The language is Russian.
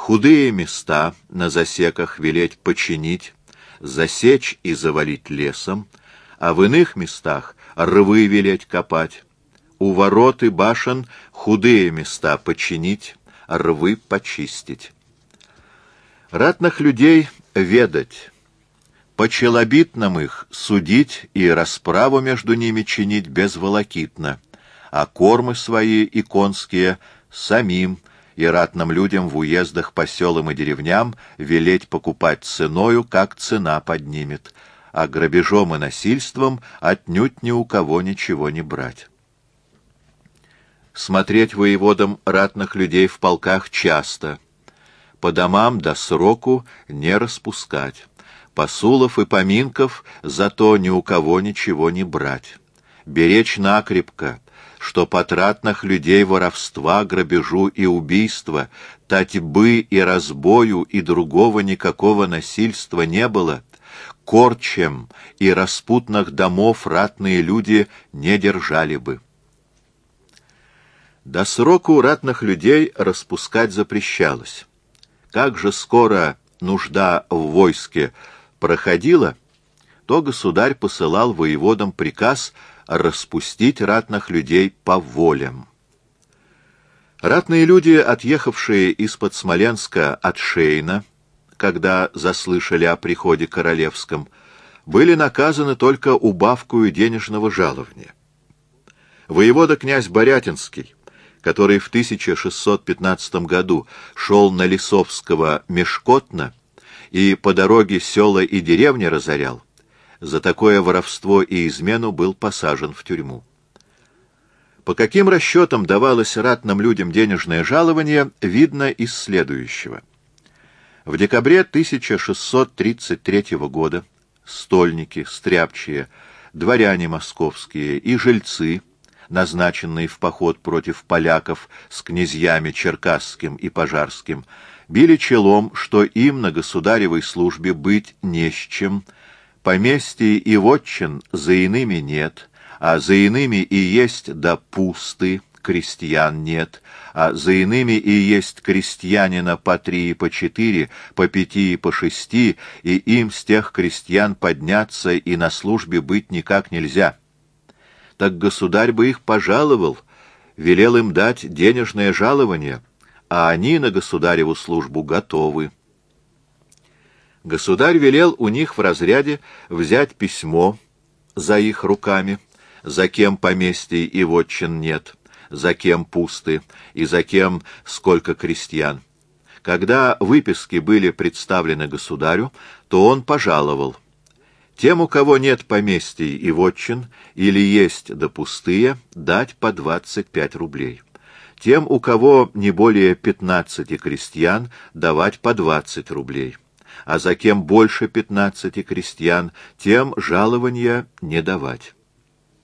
худые места на засеках велеть починить, засечь и завалить лесом, а в иных местах рвы велеть копать, у ворот и башен худые места починить, рвы почистить. Ратных людей ведать, по челобитным их судить и расправу между ними чинить безволокитно, а кормы свои и конские самим и ратным людям в уездах по селам и деревням велеть покупать ценою, как цена поднимет, а грабежом и насильством отнюдь ни у кого ничего не брать. Смотреть воеводам ратных людей в полках часто, по домам до сроку не распускать, посулов и поминков зато ни у кого ничего не брать, беречь накрепко, чтоб от ратных людей воровства, грабежу и убийства, татьбы и разбою и другого никакого насильства не было, корчем и распутных домов ратные люди не держали бы. До сроку ратных людей распускать запрещалось. Как же скоро нужда в войске проходила, то государь посылал воеводам приказ распустить ратных людей по волям. Ратные люди, отъехавшие из-под Смоленска от Шейна, когда заслышали о приходе королевском, были наказаны только убавкою денежного жалования. Воевода князь Борятинский, который в 1615 году шел на Лисовского Мешкотна и по дороге села и деревни разорял, за такое воровство и измену был посажен в тюрьму. По каким расчетам давалось ратным людям денежное жалование, видно из следующего. В декабре 1633 года стольники, стряпчие, дворяне московские и жильцы, назначенные в поход против поляков с князьями Черкасским и Пожарским, били челом, что им на государевой службе быть не с чем, поместьй и вотчин за иными нет, а за иными и есть да пусты, крестьян нет, а за иными и есть крестьянина по 3 и по 4, по 5 и по 6, и им с тех крестьян подняться и на службе быть никак нельзя. Так государь бы их пожаловал, велел им дать денежное жалование, а они на государеву службу готовы. Государь велел у них в разряде взять письмо за их руками, за кем поместий и вотчин нет, за кем пусты и за кем сколько крестьян. Когда выписки были представлены государю, то он пожаловал: тем, у кого нет поместий и вотчин, или есть да пустые, дать по 25 рублей. Тем, у кого не более 15 крестьян, давать по 20 рублей. А за кем больше 15 крестьян, тем жалования не давать.